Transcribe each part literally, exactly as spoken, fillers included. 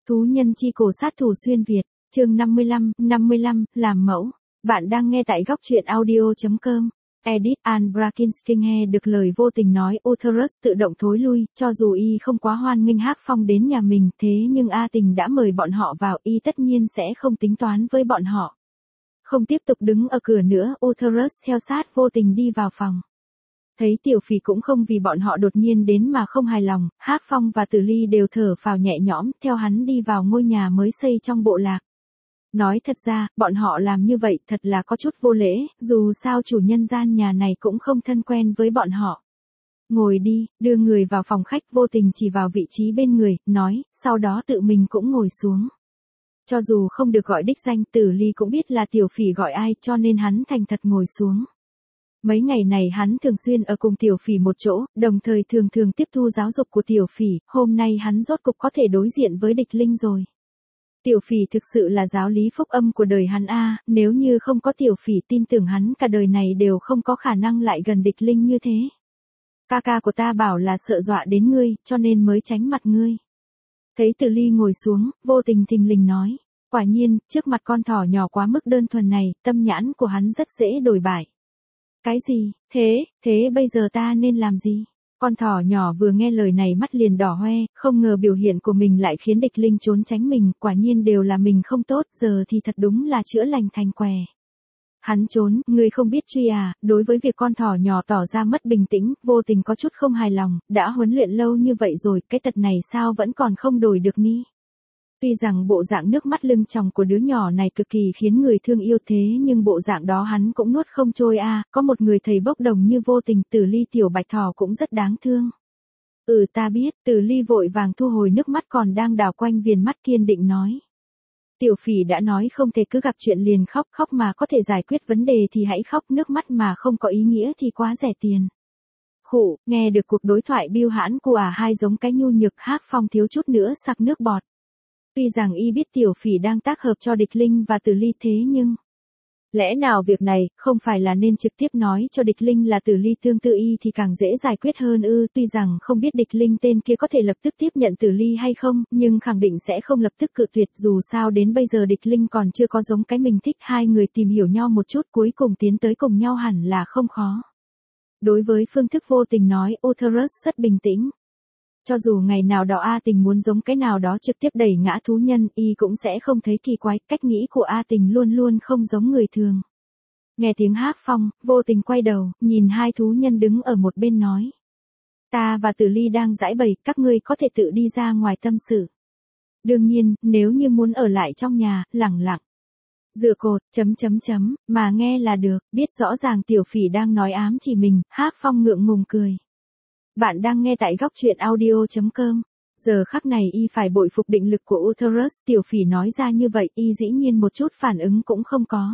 Thú nhân chi cổ sát thủ xuyên Việt, chương năm mươi lăm, năm mươi lăm, làm mẫu. Bạn đang nghe tại góc truyện audio chấm com. Edith Ann Brakinski nghe được lời vô tình nói Utherus tự động thối lui, cho dù y không quá hoan nghênh Hắc Phong đến nhà mình, thế nhưng A Tình đã mời bọn họ vào, y tất nhiên sẽ không tính toán với bọn họ. Không tiếp tục đứng ở cửa nữa, Utherus theo sát vô tình đi vào phòng. Thấy Tiểu Phỉ cũng không vì bọn họ đột nhiên đến mà không hài lòng, Hắc Phong và Tử Ly đều thở phào nhẹ nhõm, theo hắn đi vào ngôi nhà mới xây trong bộ lạc. Nói thật ra, bọn họ làm như vậy thật là có chút vô lễ, dù sao chủ nhân gian nhà này cũng không thân quen với bọn họ. Ngồi đi, đưa người vào phòng khách, vô tình chỉ vào vị trí bên người, nói, sau đó tự mình cũng ngồi xuống. Cho dù không được gọi đích danh, Tử Ly cũng biết là Tiểu Phỉ gọi ai, cho nên hắn thành thật ngồi xuống. Mấy ngày này hắn thường xuyên ở cùng Tiểu Phỉ một chỗ, đồng thời thường thường tiếp thu giáo dục của Tiểu Phỉ, hôm nay hắn rốt cục có thể đối diện với địch linh rồi. Tiểu Phỉ thực sự là giáo lý phúc âm của đời hắn a, nếu như không có Tiểu Phỉ tin tưởng hắn cả đời này đều không có khả năng lại gần địch linh như thế. Ca ca của ta bảo là sợ dọa đến ngươi, cho nên mới tránh mặt ngươi. Thấy Tử Ly ngồi xuống, vô tình thình lình nói, quả nhiên, trước mặt con thỏ nhỏ quá mức đơn thuần này, tâm nhãn của hắn rất dễ đổi bại. Cái gì, thế, thế bây giờ ta nên làm gì? Con thỏ nhỏ vừa nghe lời này mắt liền đỏ hoe, không ngờ biểu hiện của mình lại khiến địch linh trốn tránh mình, quả nhiên đều là mình không tốt, giờ thì thật đúng là chữa lành thành què. Hắn trốn, ngươi không biết truy à, đối với việc con thỏ nhỏ tỏ ra mất bình tĩnh, vô tình có chút không hài lòng, đã huấn luyện lâu như vậy rồi, cái tật này sao vẫn còn không đổi được ni? Tuy rằng bộ dạng nước mắt lưng tròng của đứa nhỏ này cực kỳ khiến người thương yêu thế nhưng bộ dạng đó hắn cũng nuốt không trôi a, à, có một người thầy bốc đồng như vô tình, Tử Ly tiểu bạch thỏ cũng rất đáng thương. Ừ ta biết, Tử Ly vội vàng thu hồi nước mắt còn đang đảo quanh viền mắt, kiên định nói. Tiểu Phỉ đã nói không thể cứ gặp chuyện liền khóc, khóc mà có thể giải quyết vấn đề thì hãy khóc, nước mắt mà không có ý nghĩa thì quá rẻ tiền. Khụ, nghe được cuộc đối thoại biêu hãn của à hai giống cái nhu nhược, Hắc Phong thiếu chút nữa sặc nước bọt. Tuy rằng y biết Tiểu Phỉ đang tác hợp cho địch linh và Tử Ly thế nhưng... Lẽ nào việc này, không phải là nên trực tiếp nói cho địch linh là Tử Ly tương tự y thì càng dễ giải quyết hơn ư, tuy rằng không biết địch linh tên kia có thể lập tức tiếp nhận Tử Ly hay không, nhưng khẳng định sẽ không lập tức cự tuyệt, dù sao đến bây giờ địch linh còn chưa có giống cái mình thích, hai người tìm hiểu nhau một chút cuối cùng tiến tới cùng nhau hẳn là không khó. Đối với phương thức vô tình nói, Utherus rất bình tĩnh. Cho dù ngày nào đó A Tình muốn giống cái nào đó trực tiếp đẩy ngã thú nhân, y cũng sẽ không thấy kỳ quái, cách nghĩ của A Tình luôn luôn không giống người thường. Nghe tiếng Hắc Phong, vô tình quay đầu, nhìn hai thú nhân đứng ở một bên nói. Ta và Tử Ly đang giãi bày, các ngươi có thể tự đi ra ngoài tâm sự. Đương nhiên, nếu như muốn ở lại trong nhà, lẳng lặng. Dựa cột, chấm chấm chấm, mà nghe là được, biết rõ ràng Tiểu Phỉ đang nói ám chỉ mình, Hắc Phong ngượng ngùng cười. Bạn đang nghe tại góc truyện audio chấm com. Giờ khắc này y phải bội phục định lực của Utherus, Tiểu Phỉ nói ra như vậy, y dĩ nhiên một chút phản ứng cũng không có.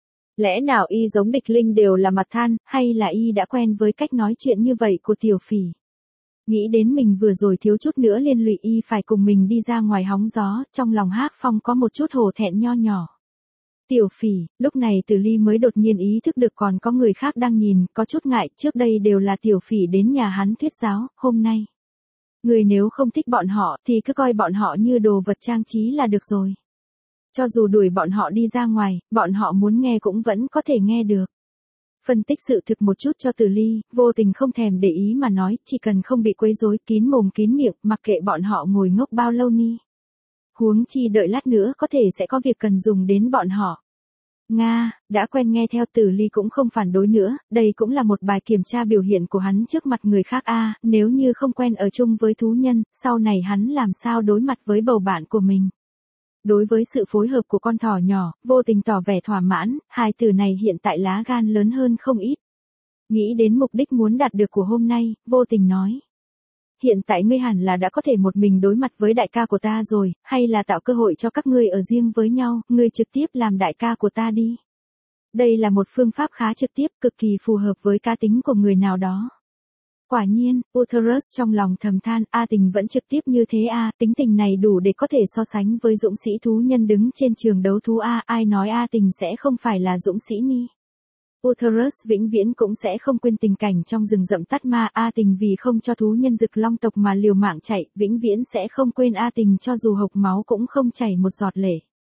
Lẽ nào y giống địch linh đều là mặt than, hay là y đã quen với cách nói chuyện như vậy của Tiểu Phỉ? Nghĩ đến mình vừa rồi thiếu chút nữa liên lụy y phải cùng mình đi ra ngoài hóng gió, trong lòng Hắc Phong có một chút hổ thẹn nho nhỏ. Tiểu Phỉ, lúc này Tử Ly mới đột nhiên ý thức được còn có người khác đang nhìn, có chút ngại, trước đây đều là Tiểu Phỉ đến nhà hắn thuyết giáo, hôm nay. Người nếu không thích bọn họ thì cứ coi bọn họ như đồ vật trang trí là được rồi. Cho dù đuổi bọn họ đi ra ngoài, bọn họ muốn nghe cũng vẫn có thể nghe được. Phân tích sự thực một chút cho Tử Ly, vô tình không thèm để ý mà nói, chỉ cần không bị quấy rối, kín mồm kín miệng, mặc kệ bọn họ ngồi ngốc bao lâu ni. Huống chi đợi lát nữa có thể sẽ có việc cần dùng đến bọn họ. Nga, đã quen nghe theo, Tử Ly cũng không phản đối nữa, đây cũng là một bài kiểm tra biểu hiện của hắn trước mặt người khác a, à, nếu như không quen ở chung với thú nhân, sau này hắn làm sao đối mặt với bầu bạn của mình. Đối với sự phối hợp của con thỏ nhỏ, vô tình tỏ vẻ thỏa mãn, hai từ này hiện tại lá gan lớn hơn không ít. Nghĩ đến mục đích muốn đạt được của hôm nay, vô tình nói. Hiện tại ngươi hẳn là đã có thể một mình đối mặt với đại ca của ta rồi, hay là tạo cơ hội cho các ngươi ở riêng với nhau, ngươi trực tiếp làm đại ca của ta đi. Đây là một phương pháp khá trực tiếp, cực kỳ phù hợp với cá tính của người nào đó. Quả nhiên, Utherus trong lòng thầm than, A Tình vẫn trực tiếp như thế a, tính tình này đủ để có thể so sánh với dũng sĩ thú nhân đứng trên trường đấu thú a, ai nói A Tình sẽ không phải là dũng sĩ ni. Uterus vĩnh viễn cũng sẽ không quên tình cảnh trong rừng rậm Tát Ma. A Tình vì không cho thú nhân Dực Long tộc mà liều mạng chạy, vĩnh viễn sẽ không quên A Tình cho dù hộc máu cũng không chảy một giọt lệ.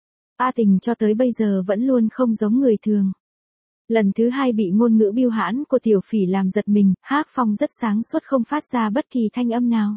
A Tình cho tới bây giờ vẫn luôn không giống người thường. Lần thứ hai bị ngôn ngữ biêu hãn của Tiểu Phỉ làm giật mình, Hắc Phong rất sáng suốt không phát ra bất kỳ thanh âm nào.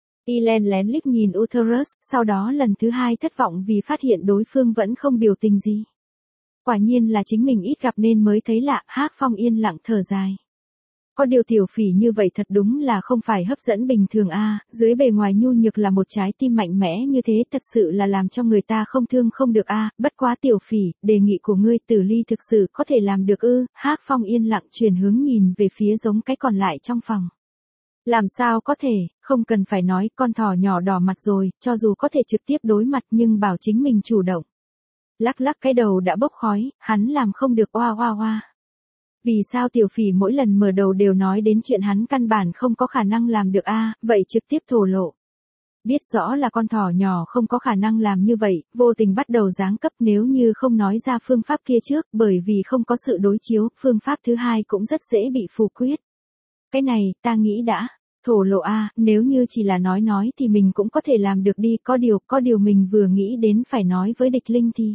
Y len lén liếc nhìn Uterus, sau đó lần thứ hai thất vọng vì phát hiện đối phương vẫn không biểu tình gì. Quả nhiên là chính mình ít gặp nên mới thấy lạ. Hắc Phong yên lặng thở dài. Có điều Tiểu Phỉ như vậy thật đúng là không phải hấp dẫn bình thường a, à, dưới bề ngoài nhu nhược là một trái tim mạnh mẽ như thế thật sự là làm cho người ta không thương không được a, à. Bất quá Tiểu Phỉ, đề nghị của ngươi Tử Ly thực sự có thể làm được ư? Hắc Phong yên lặng chuyển hướng nhìn về phía giống cái còn lại trong phòng. Làm sao có thể, không cần phải nói, con thỏ nhỏ đỏ mặt rồi, cho dù có thể trực tiếp đối mặt nhưng bảo chính mình chủ động. Lắc lắc cái đầu đã bốc khói, hắn làm không được oa oa oa. Vì sao Tiểu Phỉ mỗi lần mở đầu đều nói đến chuyện hắn căn bản không có khả năng làm được a, à, vậy trực tiếp thổ lộ. Biết rõ là con thỏ nhỏ không có khả năng làm như vậy, vô tình bắt đầu giáng cấp nếu như không nói ra phương pháp kia trước, bởi vì không có sự đối chiếu, phương pháp thứ hai cũng rất dễ bị phủ quyết. Cái này, ta nghĩ đã, thổ lộ a, à, nếu như chỉ là nói nói thì mình cũng có thể làm được đi, có điều, có điều mình vừa nghĩ đến phải nói với địch linh thì.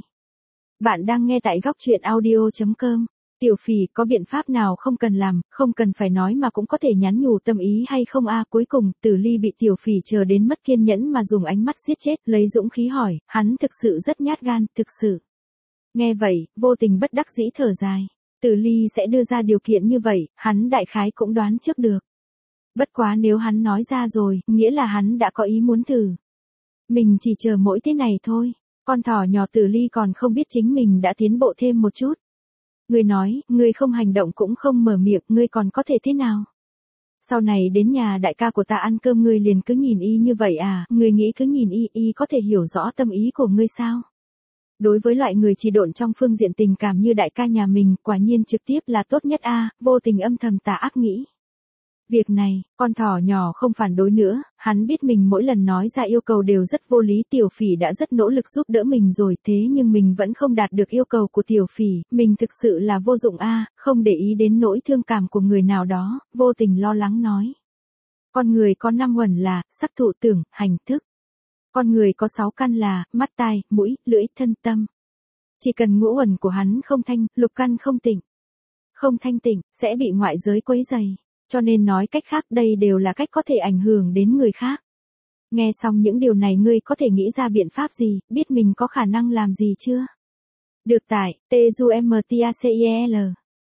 Bạn đang nghe tại góc truyện audio chấm com. Tiểu Phỉ có biện pháp nào không cần làm, không cần phải nói mà cũng có thể nhắn nhủ tâm ý hay không a? À, cuối cùng, Tử Ly bị Tiểu Phỉ chờ đến mất kiên nhẫn mà dùng ánh mắt giết chết, lấy dũng khí hỏi, hắn thực sự rất nhát gan, thực sự. Nghe vậy, vô tình bất đắc dĩ thở dài. Tử Ly sẽ đưa ra điều kiện như vậy, hắn đại khái cũng đoán trước được. Bất quá nếu hắn nói ra rồi, nghĩa là hắn đã có ý muốn thử. Mình chỉ chờ mỗi thế này thôi. Con thỏ nhỏ Tử Ly còn không biết chính mình đã tiến bộ thêm một chút. Ngươi nói, ngươi không hành động cũng không mở miệng, ngươi còn có thể thế nào? Sau này đến nhà đại ca của ta ăn cơm ngươi liền cứ nhìn y như vậy à, ngươi nghĩ cứ nhìn y, y có thể hiểu rõ tâm ý của ngươi sao? Đối với loại người trì độn trong phương diện tình cảm như đại ca nhà mình, quả nhiên trực tiếp là tốt nhất a, à, vô tình âm thầm tà ác nghĩ. Việc này, con thỏ nhỏ không phản đối nữa, hắn biết mình mỗi lần nói ra yêu cầu đều rất vô lý. Tiểu Phỉ đã rất nỗ lực giúp đỡ mình rồi, thế nhưng mình vẫn không đạt được yêu cầu của Tiểu Phỉ, mình thực sự là vô dụng a, à, không để ý đến nỗi thương cảm của người nào đó, vô tình lo lắng nói. Con người có năm uẩn là, sắc thụ tưởng, hành thức. Con người có sáu căn là, mắt tai, mũi, lưỡi, thân tâm. Chỉ cần ngũ uẩn của hắn không thanh, lục căn không tịnh. Không thanh tịnh, sẽ bị ngoại giới quấy rầy. Cho nên nói cách khác đây đều là cách có thể ảnh hưởng đến người khác. Nghe xong những điều này ngươi có thể nghĩ ra biện pháp gì, biết mình có khả năng làm gì chưa? Được tại, T-U-M-T-A-C-I-E-L,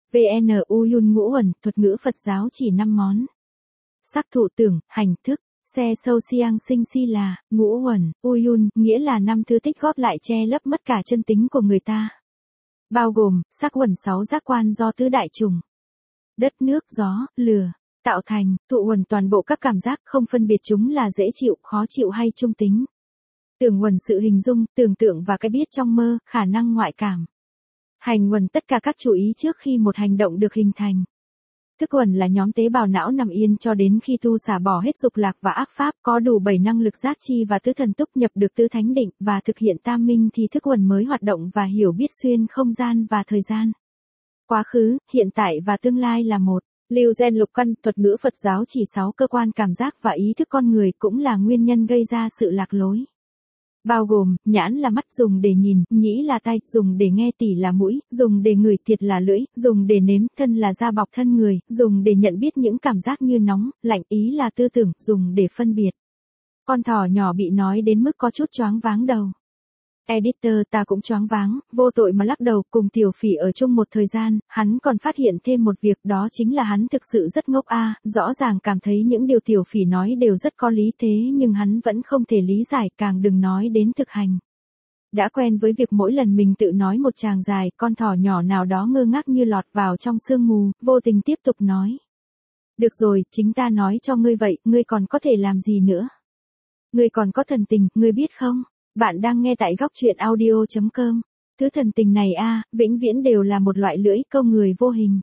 V-N-U-Yun ngũ uẩn, thuật ngữ Phật giáo chỉ năm món. Sắc thụ tưởng, hành thức, xe sâu siang sinh si là, ngũ uẩn, Uyun, nghĩa là năm thứ tích góp lại che lấp mất cả chân tính của người ta. Bao gồm, sắc uẩn sáu giác quan do tứ đại trùng. Đất nước gió, lửa, tạo thành, thụ uẩn toàn bộ các cảm giác không phân biệt chúng là dễ chịu, khó chịu hay trung tính. Tưởng uẩn sự hình dung, tưởng tượng và cái biết trong mơ, khả năng ngoại cảm. Hành uẩn tất cả các chú ý trước khi một hành động được hình thành. Thức uẩn là nhóm tế bào não nằm yên cho đến khi tu xả bỏ hết dục lạc và ác pháp, có đủ bảy năng lực giác chi và tứ thần túc nhập được tứ thánh định và thực hiện tam minh thì thức uẩn mới hoạt động và hiểu biết xuyên không gian và thời gian. Quá khứ, hiện tại và tương lai là một. Lưu gen lục căn, thuật ngữ Phật giáo chỉ sáu cơ quan cảm giác và ý thức con người cũng là nguyên nhân gây ra sự lạc lối. Bao gồm, nhãn là mắt dùng để nhìn, nhĩ là tai, dùng để nghe, tỉ là mũi, dùng để ngửi, thiệt là lưỡi, dùng để nếm, thân là da bọc thân người, dùng để nhận biết những cảm giác như nóng, lạnh, ý là tư tưởng, dùng để phân biệt. Con thỏ nhỏ bị nói đến mức có chút choáng váng đầu. Editor ta cũng choáng váng, vô tội mà lắc đầu, cùng Tiểu Phỉ ở chung một thời gian, hắn còn phát hiện thêm một việc, đó chính là hắn thực sự rất ngốc a, à, rõ ràng cảm thấy những điều Tiểu Phỉ nói đều rất có lý thế nhưng hắn vẫn không thể lý giải, càng đừng nói đến thực hành. Đã quen với việc mỗi lần mình tự nói một tràng dài, con thỏ nhỏ nào đó ngơ ngác như lọt vào trong sương mù, vô tình tiếp tục nói. Được rồi, chính ta nói cho ngươi vậy, ngươi còn có thể làm gì nữa? Ngươi còn có thần tình, ngươi biết không? Bạn đang nghe tại góc truyện audio chấm com. Thứ thần tình này a, à, vĩnh viễn đều là một loại lưỡi câu người vô hình.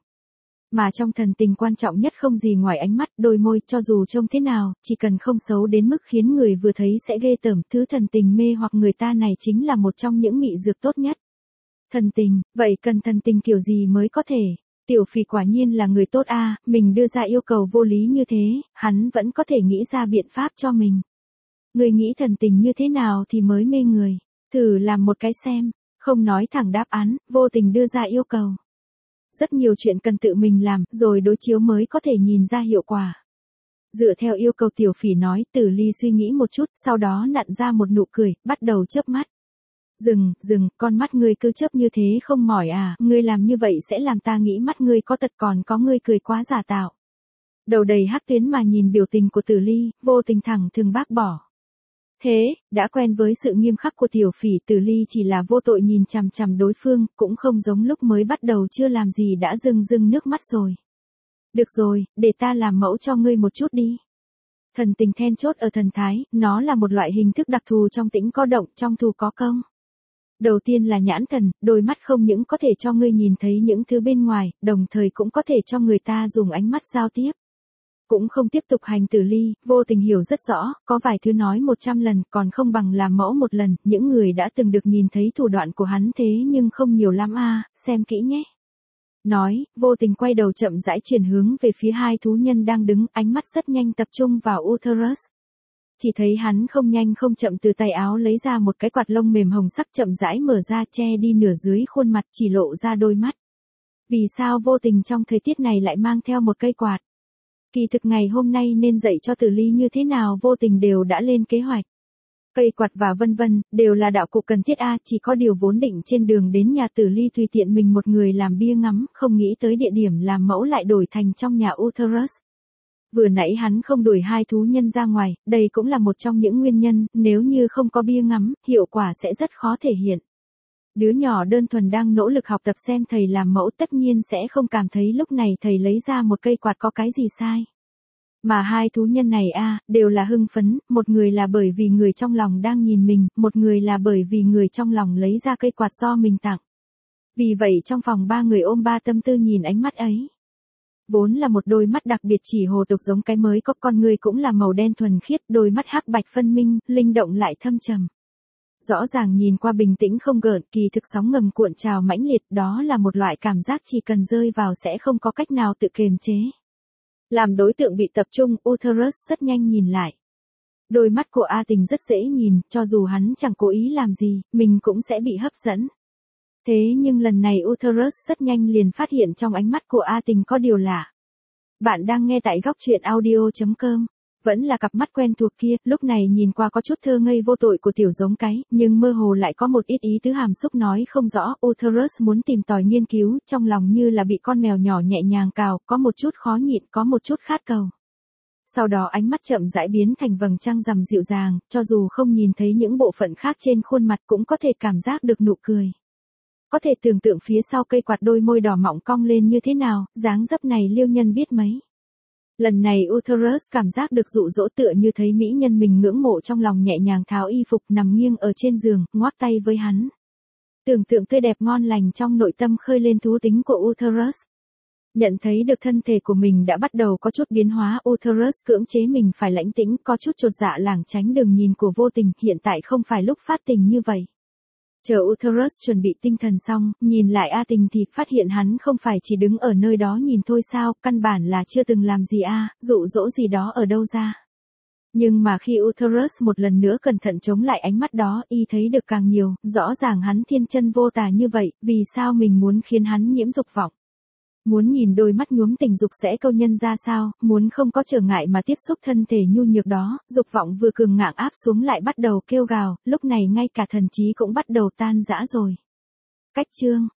Mà trong thần tình quan trọng nhất không gì ngoài ánh mắt, đôi môi, cho dù trông thế nào, chỉ cần không xấu đến mức khiến người vừa thấy sẽ ghê tởm, thứ thần tình mê hoặc người ta này chính là một trong những mị dược tốt nhất. Thần tình, vậy cần thần tình kiểu gì mới có thể Tiểu phỉ quả nhiên là người tốt a, mình đưa ra yêu cầu vô lý như thế, hắn vẫn có thể nghĩ ra biện pháp cho mình. Người nghĩ thần tình như thế nào thì mới mê người, thử làm một cái xem, không nói thẳng đáp án, vô tình đưa ra yêu cầu. Rất nhiều chuyện cần tự mình làm, rồi đối chiếu mới có thể nhìn ra hiệu quả. Dựa theo yêu cầu tiểu phỉ nói, Tử Ly suy nghĩ một chút, sau đó nặn ra một nụ cười, bắt đầu chớp mắt. Dừng, dừng, con mắt ngươi cứ chớp như thế không mỏi à, ngươi làm như vậy sẽ làm ta nghĩ mắt ngươi có tật còn có ngươi cười quá giả tạo. Đầu đầy hắc tuyến mà nhìn biểu tình của Tử Ly, vô tình thẳng thừng bác bỏ. Thế, đã quen với sự nghiêm khắc của tiểu phỉ, Tử Ly chỉ là vô tội nhìn chằm chằm đối phương, cũng không giống lúc mới bắt đầu chưa làm gì đã rưng rưng nước mắt rồi. Được rồi, để ta làm mẫu cho ngươi một chút đi. Thần tình then chốt ở thần thái, nó là một loại hình thức đặc thù trong tĩnh có động, trong thù có công. Đầu tiên là nhãn thần, đôi mắt không những có thể cho ngươi nhìn thấy những thứ bên ngoài, đồng thời cũng có thể cho người ta dùng ánh mắt giao tiếp. Cũng không tiếp tục hành Tử Ly, vô tình hiểu rất rõ, có vài thứ nói một trăm lần còn không bằng làm mẫu một lần, những người đã từng được nhìn thấy thủ đoạn của hắn thế nhưng không nhiều lắm a, xem kỹ nhé. Nói, vô tình quay đầu chậm rãi chuyển hướng về phía hai thú nhân đang đứng, ánh mắt rất nhanh tập trung vào Utherus. Chỉ thấy hắn không nhanh không chậm từ tay áo lấy ra một cái quạt lông mềm hồng sắc chậm rãi mở ra che đi nửa dưới khuôn mặt chỉ lộ ra đôi mắt. Vì sao vô tình trong thời tiết này lại mang theo một cây quạt? Kỳ thực ngày hôm nay nên dạy cho Tử Ly như thế nào vô tình đều đã lên kế hoạch. Cây quạt và vân vân, đều là đạo cụ cần thiết a, chỉ có điều vốn định trên đường đến nhà Tử Ly tùy tiện mình một người làm bia ngắm, không nghĩ tới địa điểm làm mẫu lại đổi thành trong nhà Utherus. Vừa nãy hắn không đuổi hai thú nhân ra ngoài, đây cũng là một trong những nguyên nhân, nếu như không có bia ngắm, hiệu quả sẽ rất khó thể hiện. Đứa nhỏ đơn thuần đang nỗ lực học tập xem thầy làm mẫu tất nhiên sẽ không cảm thấy lúc này thầy lấy ra một cây quạt có cái gì sai. Mà hai thú nhân này a đều là hưng phấn, một người là bởi vì người trong lòng đang nhìn mình, một người là bởi vì người trong lòng lấy ra cây quạt do mình tặng. Vì vậy trong phòng ba người ôm ba tâm tư nhìn ánh mắt ấy. Vốn là một đôi mắt đặc biệt chỉ hồ tục giống cái mới có, con người cũng là màu đen thuần khiết, đôi mắt hắc bạch phân minh, linh động lại thâm trầm. Rõ ràng nhìn qua bình tĩnh không gợn, kỳ thực sóng ngầm cuộn trào mãnh liệt, đó là một loại cảm giác chỉ cần rơi vào sẽ không có cách nào tự kiềm chế. Làm đối tượng bị tập trung, Utherus rất nhanh nhìn lại. Đôi mắt của A Tình rất dễ nhìn, cho dù hắn chẳng cố ý làm gì, mình cũng sẽ bị hấp dẫn. Thế nhưng lần này Utherus rất nhanh liền phát hiện trong ánh mắt của A Tình có điều lạ. Bạn đang nghe tại góc truyện audio chấm com. Vẫn là cặp mắt quen thuộc kia, lúc này nhìn qua có chút thơ ngây vô tội của tiểu giống cái, nhưng mơ hồ lại có một ít ý tứ hàm xúc nói không rõ. Utherus muốn tìm tòi nghiên cứu, trong lòng như là bị con mèo nhỏ nhẹ nhàng cào, có một chút khó nhịn, có một chút khát cầu. Sau đó ánh mắt chậm rãi biến thành vầng trăng rằm dịu dàng, cho dù không nhìn thấy những bộ phận khác trên khuôn mặt cũng có thể cảm giác được nụ cười. Có thể tưởng tượng phía sau cây quạt đôi môi đỏ mọng cong lên như thế nào, dáng dấp này liêu nhân biết mấy. Lần này Utherus cảm giác được dụ dỗ tựa như thấy mỹ nhân mình ngưỡng mộ trong lòng nhẹ nhàng tháo y phục nằm nghiêng ở trên giường, ngoác tay với hắn. Tưởng tượng tươi đẹp ngon lành trong nội tâm khơi lên thú tính của Utherus. Nhận thấy được thân thể của mình đã bắt đầu có chút biến hóa, Utherus cưỡng chế mình phải lãnh tĩnh, có chút chột dạ lảng tránh đường nhìn của vô tình, hiện tại không phải lúc phát tình như vậy. Chờ Utherus chuẩn bị tinh thần xong, nhìn lại A Tình thì phát hiện hắn không phải chỉ đứng ở nơi đó nhìn thôi sao, căn bản là chưa từng làm gì a, dụ dỗ gì đó ở đâu ra. Nhưng mà khi Utherus một lần nữa cẩn thận chống lại ánh mắt đó, y thấy được càng nhiều, rõ ràng hắn thiên chân vô tà như vậy, vì sao mình muốn khiến hắn nhiễm dục vọng. Muốn nhìn đôi mắt nhuốm tình dục sẽ câu nhân ra sao, muốn không có trở ngại mà tiếp xúc thân thể nhu nhược đó, dục vọng vừa cường ngạng áp xuống lại bắt đầu kêu gào, lúc này ngay cả thần trí cũng bắt đầu tan rã rồi. Cách chương